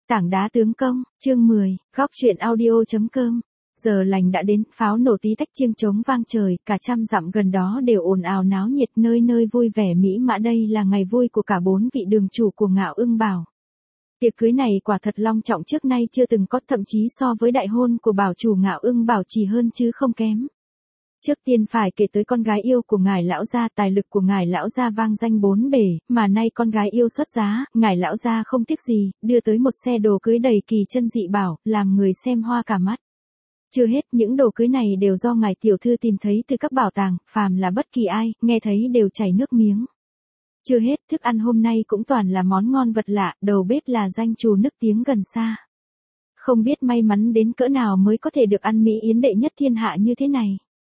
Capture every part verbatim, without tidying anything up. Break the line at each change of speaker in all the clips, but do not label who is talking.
Tảng đá tướng công, chương mười, góc truyện audio.com. Giờ lành đã đến, pháo nổ tí tách chiêng trống vang trời, cả trăm dặm gần đó đều ồn ào náo nhiệt, nơi nơi vui vẻ mỹ mã. Đây là ngày vui của cả bốn vị đường chủ của Ngạo Ưng Bảo. Tiệc cưới này quả thật long trọng trước nay chưa từng có, thậm chí so với đại hôn của bảo chủ Ngạo Ưng Bảo chỉ hơn chứ không kém. Trước tiên phải kể tới con gái yêu của ngài lão gia, tài lực của ngài lão gia vang danh bốn bể, mà nay con gái yêu xuất giá, ngài lão gia không tiếc gì, đưa tới một xe đồ cưới đầy kỳ chân dị bảo, làm người xem hoa cả mắt. Chưa hết, những đồ cưới này đều do ngài tiểu thư tìm thấy từ các bảo tàng, phàm là bất kỳ ai, nghe thấy đều chảy nước miếng. Chưa hết, thức ăn hôm nay cũng toàn là món ngon vật lạ, đầu bếp là danh trù nức tiếng gần xa. Không biết may mắn đến cỡ nào mới có thể được ăn mỹ yến đệ nhất thiên hạ như thế này.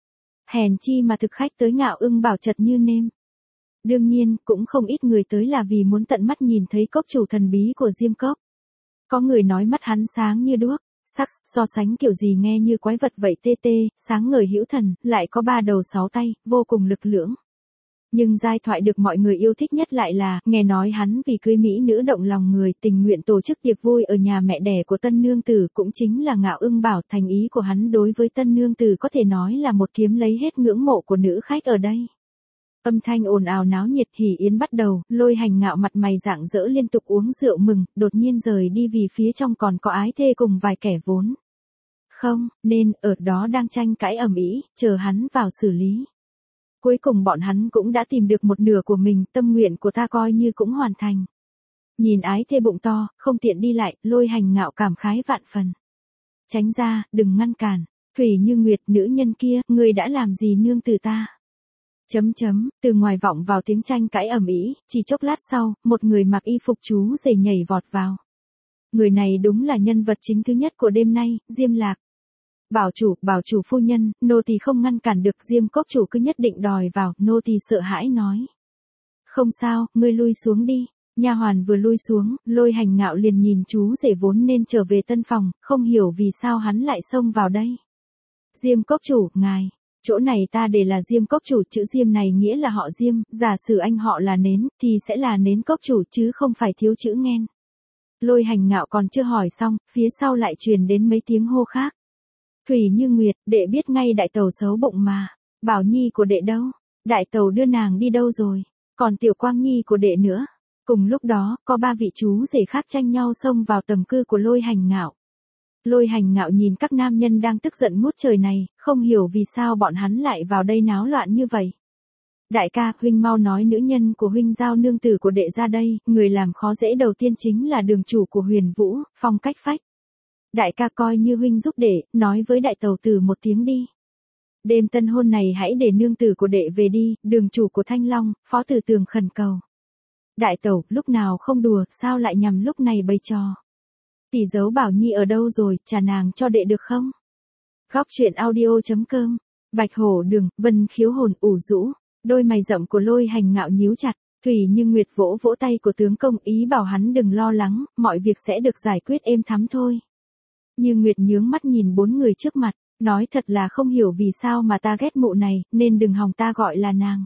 Hèn chi mà thực khách tới Ngạo Ưng Bảo chật như nêm. Đương nhiên, cũng không ít người tới là vì muốn tận mắt nhìn thấy cốc chủ thần bí của Diêm Cốc. Có người nói mắt hắn sáng như đuốc, sắc so sánh kiểu gì nghe như quái vật vậy, tê tê, sáng ngời hữu thần, lại có ba đầu sáu tay, vô cùng lực lưỡng. Nhưng giai thoại được mọi người yêu thích nhất lại là, nghe nói hắn vì cưới mỹ nữ động lòng người, tình nguyện tổ chức tiệc vui ở nhà mẹ đẻ của tân nương tử, cũng chính là Ngạo Ưng Bảo. Thành ý của hắn đối với tân nương tử có thể nói là một kiếm lấy hết ngưỡng mộ của nữ khách ở đây. Âm thanh ồn ào náo nhiệt, hỉ yến bắt đầu, Lôi Hành Ngạo mặt mày rạng rỡ liên tục uống rượu mừng, đột nhiên rời đi vì phía trong còn có ái thê cùng vài kẻ vốn không, nên ở đó đang tranh cãi ầm ĩ, chờ hắn vào xử lý. Cuối cùng bọn hắn cũng đã tìm được một nửa của mình, tâm nguyện của ta coi như cũng hoàn thành. Nhìn ái thê bụng to, không tiện đi lại, Lôi Hành Ngạo cảm khái vạn phần. Tránh ra, đừng ngăn cản. Thủy Như Nguyệt, nữ nhân kia, ngươi đã làm gì nương tử ta? Chấm chấm, từ ngoài vọng vào tiếng tranh cãi ầm ĩ, chỉ chốc lát sau, một người mặc y phục chú rể nhảy vọt vào. Người này đúng là nhân vật chính thứ nhất của đêm nay, Diêm Lạc. Bảo chủ, bảo chủ phu nhân, nô tỳ không ngăn cản được, Diêm Cốc chủ cứ nhất định đòi vào, nô tỳ sợ hãi nói. Không sao, ngươi lui xuống đi. Nha hoàn vừa lui xuống, Lôi Hành Ngạo liền nhìn chú rể vốn nên trở về tân phòng, không hiểu vì sao hắn lại xông vào đây. Diêm Cốc chủ, ngài, chỗ này ta để là Diêm Cốc chủ, chữ Diêm này nghĩa là họ Diêm, giả sử anh họ là Nến, thì sẽ là Nến Cốc chủ chứ không phải thiếu chữ Nghên. Lôi Hành Ngạo còn chưa hỏi xong, phía sau lại truyền đến mấy tiếng hô khác. Thủy Như Nguyệt, đệ biết ngay đại tẩu xấu bụng mà. Bảo Nhi của đệ đâu? Đại tẩu đưa nàng đi đâu rồi? Còn Tiểu Quang Nhi của đệ nữa. Cùng lúc đó, có ba vị chú rể khác tranh nhau xông vào tầm cư của Lôi Hành Ngạo. Lôi Hành Ngạo nhìn các nam nhân đang tức giận ngút trời này, không hiểu vì sao bọn hắn lại vào đây náo loạn như vậy. Đại ca, huynh mau nói nữ nhân của huynh giao nương tử của đệ ra đây, người làm khó dễ đầu tiên chính là đường chủ của Huyền Vũ, Phong Cách Phách. Đại ca coi như huynh giúp đệ, nói với đại tẩu tử một tiếng đi. Đêm tân hôn này hãy để nương tử của đệ về đi, đường chủ của Thanh Long, Phó Tử Tường khẩn cầu. Đại tẩu, lúc nào không đùa, sao lại nhằm lúc này bày trò. Tỷ giấu Bảo Nhi ở đâu rồi, trả nàng cho đệ được không? Góc truyện audio.com, Bạch Hổ Đường, Vân Khiếu hồn ủ rũ, đôi mày rậm của Lôi Hành Ngạo nhíu chặt. Thủy Như Nguyệt vỗ vỗ tay của tướng công, ý bảo hắn đừng lo lắng, mọi việc sẽ được giải quyết êm thắm thôi. Như Nguyệt nhướng mắt nhìn bốn người trước mặt, nói thật là không hiểu vì sao mà ta ghét mụ này, nên đừng hòng ta gọi là nàng.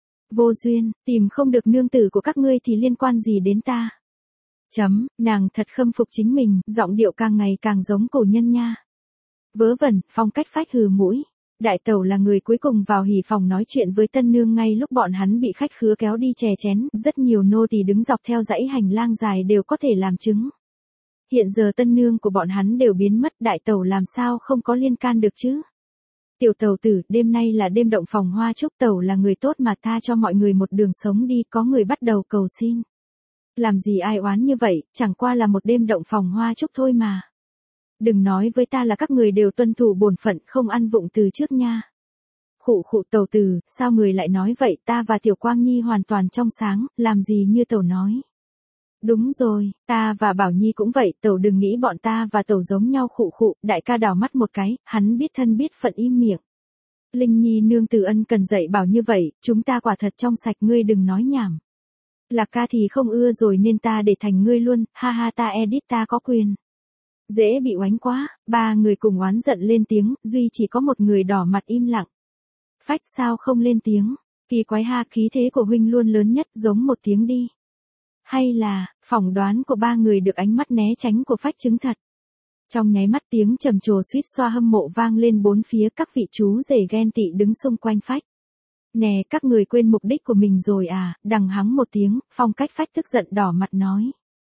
Vô duyên, tìm không được nương tử của các ngươi thì liên quan gì đến ta. Chấm, nàng thật khâm phục chính mình, giọng điệu càng ngày càng giống cổ nhân nha. Vớ vẩn, Phong Cách Phách hừ mũi. Đại tẩu là người cuối cùng vào hỉ phòng nói chuyện với tân nương ngay lúc bọn hắn bị khách khứa kéo đi chè chén, rất nhiều nô tỳ đứng dọc theo dãy hành lang dài đều có thể làm chứng. Hiện giờ tân nương của bọn hắn đều biến mất, đại tẩu làm sao không có liên can được chứ? Tiểu tẩu tử, đêm nay là đêm động phòng hoa chúc, tẩu là người tốt mà tha cho mọi người một đường sống đi, có người bắt đầu cầu xin. Làm gì ai oán như vậy, chẳng qua là một đêm động phòng hoa chúc thôi mà. Đừng nói với ta là các người đều tuân thủ bổn phận, không ăn vụng từ trước nha. Khụ khụ, tẩu tử, sao người lại nói vậy, ta và Tiểu Quang Nhi hoàn toàn trong sáng, làm gì như tẩu nói. Đúng rồi, ta và Bảo Nhi cũng vậy, tẩu đừng nghĩ bọn ta và tẩu giống nhau. Khụ khụ, đại ca đào mắt một cái, hắn biết thân biết phận im miệng. Linh Nhi nương tử ân cần dạy bảo như vậy, chúng ta quả thật trong sạch, ngươi đừng nói nhảm. Lạc ca thì không ưa rồi nên ta để thành ngươi luôn, ha ha, ta edit, ta có quyền. Dễ bị oánh quá, ba người cùng oán giận lên tiếng, duy chỉ có một người đỏ mặt im lặng. Phách sao không lên tiếng, kỳ quái ha, khí thế của huynh luôn lớn nhất, giống một tiếng đi. Hay là, phỏng đoán của ba người được ánh mắt né tránh của Phách chứng thật. Trong nháy mắt tiếng trầm trồ suýt xoa hâm mộ vang lên bốn phía, các vị chú rể ghen tị đứng xung quanh Phách. Nè, các người quên mục đích của mình rồi à, đằng hắng một tiếng, Phong Cách Phách tức giận đỏ mặt nói.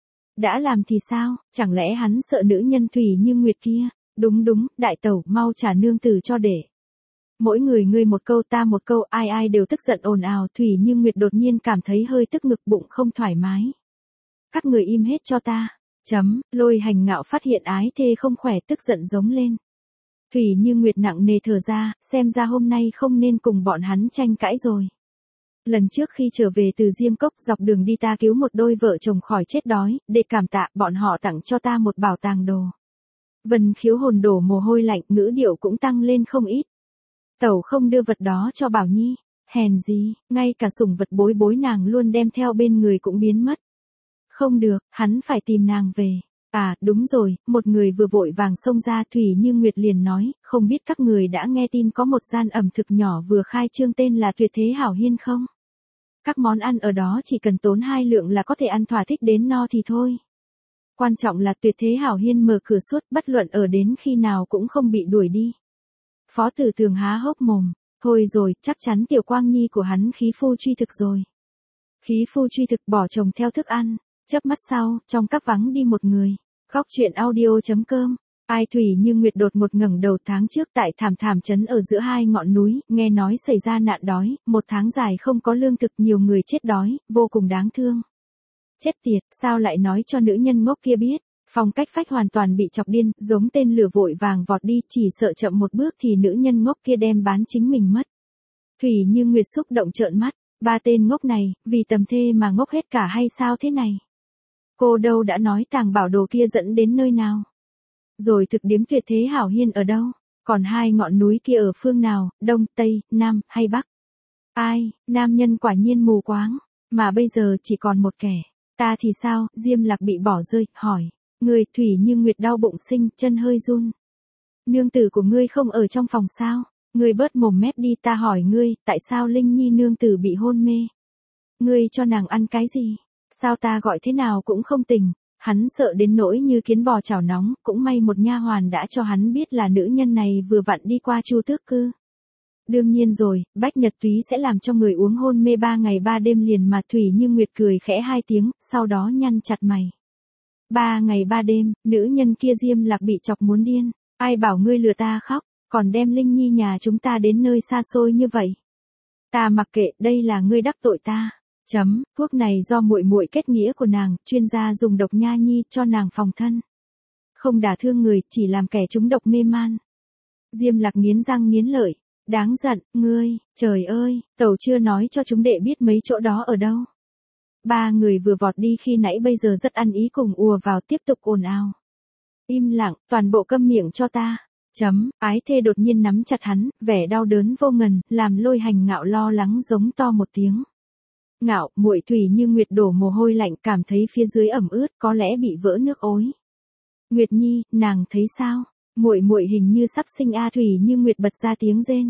Đã làm thì sao, chẳng lẽ hắn sợ nữ nhân Thủy Như Nguyệt kia? Đúng đúng, đại tẩu, mau trả nương tử cho để. Mỗi người ngươi một câu ta một câu, ai ai đều tức giận ồn ào. Thủy Như Nguyệt đột nhiên cảm thấy hơi tức ngực, bụng không thoải mái. Các người im hết cho ta. Chấm, Lôi Hành Ngạo phát hiện ái thê không khỏe, tức giận giống lên. Thủy Như Nguyệt nặng nề thở ra, xem ra hôm nay không nên cùng bọn hắn tranh cãi rồi. Lần trước khi trở về từ Diêm Cốc, dọc đường đi ta cứu một đôi vợ chồng khỏi chết đói, để cảm tạ, bọn họ tặng cho ta một bảo tàng đồ. Vân Khiếu hồn đổ mồ hôi lạnh, ngữ điệu cũng tăng lên không ít. Tẩu không đưa vật đó cho Bảo Nhi, hèn gì, ngay cả sủng vật bối bối nàng luôn đem theo bên người cũng biến mất. Không được, hắn phải tìm nàng về. À, đúng rồi, một người vừa vội vàng xông ra. Thủy Như Nguyệt liền nói, không biết các người đã nghe tin có một gian ẩm thực nhỏ vừa khai trương tên là Tuyệt Thế Hảo Hiên không? Các món ăn ở đó chỉ cần tốn hai lượng là có thể ăn thỏa thích đến no thì thôi. Quan trọng là Tuyệt Thế Hảo Hiên mở cửa suốt, bất luận ở đến khi nào cũng không bị đuổi đi. Phó Tử Tường há hốc mồm, thôi rồi, chắc chắn Tiểu Quang Nhi của hắn khí phu truy thực rồi. Khí phu truy thực bỏ chồng theo thức ăn, chớp mắt sau, trong các vắng đi một người. Góc truyện audio chấm com. Ai Thủy Như Nguyệt đột một ngẩng đầu. Tháng trước tại Thảm Thảm trấn ở giữa hai ngọn núi, nghe nói xảy ra nạn đói, một tháng dài không có lương thực, nhiều người chết đói, vô cùng đáng thương. Chết tiệt, sao lại nói cho nữ nhân ngốc kia biết? Phong Cách Phách hoàn toàn bị chọc điên, giống tên lửa vội vàng vọt đi, chỉ sợ chậm một bước thì nữ nhân ngốc kia đem bán chính mình mất. Thủy Như Nguyệt xúc động trợn mắt, ba tên ngốc này, vì tầm thê mà ngốc hết cả hay sao thế này? Cô đâu đã nói tàng bảo đồ kia dẫn đến nơi nào? Rồi thực điếm Tuyệt Thế Hảo Hiên ở đâu? Còn hai ngọn núi kia ở phương nào, đông, tây, nam, hay bắc? Ai, nam nhân quả nhiên mù quáng, mà bây giờ chỉ còn một kẻ. Ta thì sao? Diêm Lạc bị bỏ rơi, hỏi. Người Thủy Như Nguyệt đau bụng sinh, chân hơi run. Nương tử của ngươi không ở trong phòng sao? Ngươi bớt mồm mép đi, ta hỏi ngươi, tại sao Linh Nhi nương tử bị hôn mê? Ngươi cho nàng ăn cái gì? Sao ta gọi thế nào cũng không tỉnh? Hắn sợ đến nỗi như kiến bò chảo nóng, cũng may một nha hoàn đã cho hắn biết là nữ nhân này vừa vặn đi qua Chu Tước Cư. Đương nhiên rồi, Bách Nhật Túy sẽ làm cho người uống hôn mê ba ngày ba đêm liền mà. Thủy Như Nguyệt cười khẽ hai tiếng, sau đó nhăn chặt mày. Ba ngày ba đêm, nữ nhân kia Diêm Lạc bị chọc muốn điên. Ai bảo ngươi lừa ta khóc, còn đem Linh Nhi nhà chúng ta đến nơi xa xôi như vậy? Ta mặc kệ, đây là ngươi đắc tội ta. Chấm, thuốc này do muội muội kết nghĩa của nàng, chuyên gia dùng độc nha nhi cho nàng phòng thân. Không đả thương người, chỉ làm kẻ trúng độc mê man. Diêm Lạc nghiến răng nghiến lợi, đáng giận, ngươi, trời ơi, tẩu chưa nói cho chúng đệ biết mấy chỗ đó ở đâu. Ba người vừa vọt đi khi nãy bây giờ rất ăn ý cùng ùa vào tiếp tục ồn ào. Im lặng, toàn bộ câm miệng cho ta. Chấm, ái thê đột nhiên nắm chặt hắn, vẻ đau đớn vô ngần, làm Lôi Hành Ngạo lo lắng giống to một tiếng. Ngạo, muội. Thủy Như Nguyệt đổ mồ hôi lạnh, cảm thấy phía dưới ẩm ướt, có lẽ bị vỡ nước ối. Nguyệt Nhi, nàng thấy sao? Muội muội hình như sắp sinh a. Thủy Như Nguyệt bật ra tiếng rên.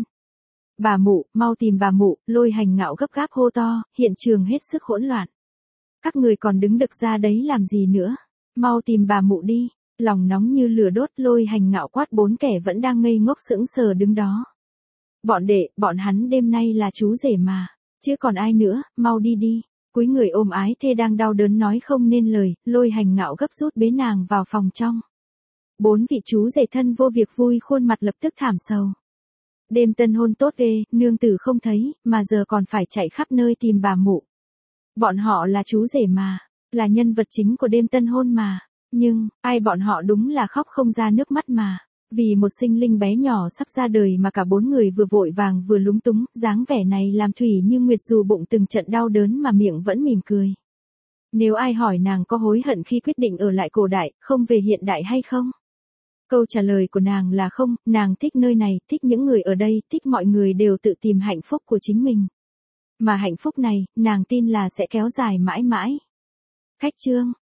Bà mụ, mau tìm bà mụ. Lôi Hành Ngạo gấp gáp hô to, hiện trường hết sức hỗn loạn. Các người còn đứng đực ra đấy làm gì nữa? Mau tìm bà mụ đi. Lòng nóng như lửa đốt. Lôi Hành Ngạo quát bốn kẻ vẫn đang ngây ngốc sững sờ đứng đó. Bọn đệ, bọn hắn đêm nay là chú rể mà. Chứ còn ai nữa, mau đi đi. Cúi người ôm ái thê đang đau đớn nói không nên lời. Lôi Hành Ngạo gấp rút bế nàng vào phòng trong. Bốn vị chú rể thân vô việc vui khuôn mặt lập tức thảm sầu. Đêm tân hôn tốt ghê, nương tử không thấy, mà giờ còn phải chạy khắp nơi tìm bà mụ. Bọn họ là chú rể mà, là nhân vật chính của đêm tân hôn mà. Nhưng, ai bọn họ đúng là khóc không ra nước mắt mà. Vì một sinh linh bé nhỏ sắp ra đời mà cả bốn người vừa vội vàng vừa lúng túng, dáng vẻ này làm Thủy Như Nguyệt dù bụng từng trận đau đớn mà miệng vẫn mỉm cười. Nếu ai hỏi nàng có hối hận khi quyết định ở lại cổ đại, không về hiện đại hay không? Câu trả lời của nàng là không, nàng thích nơi này, thích những người ở đây, thích mọi người đều tự tìm hạnh phúc của chính mình. Mà hạnh phúc này, nàng tin là sẽ kéo dài mãi mãi. Khách chương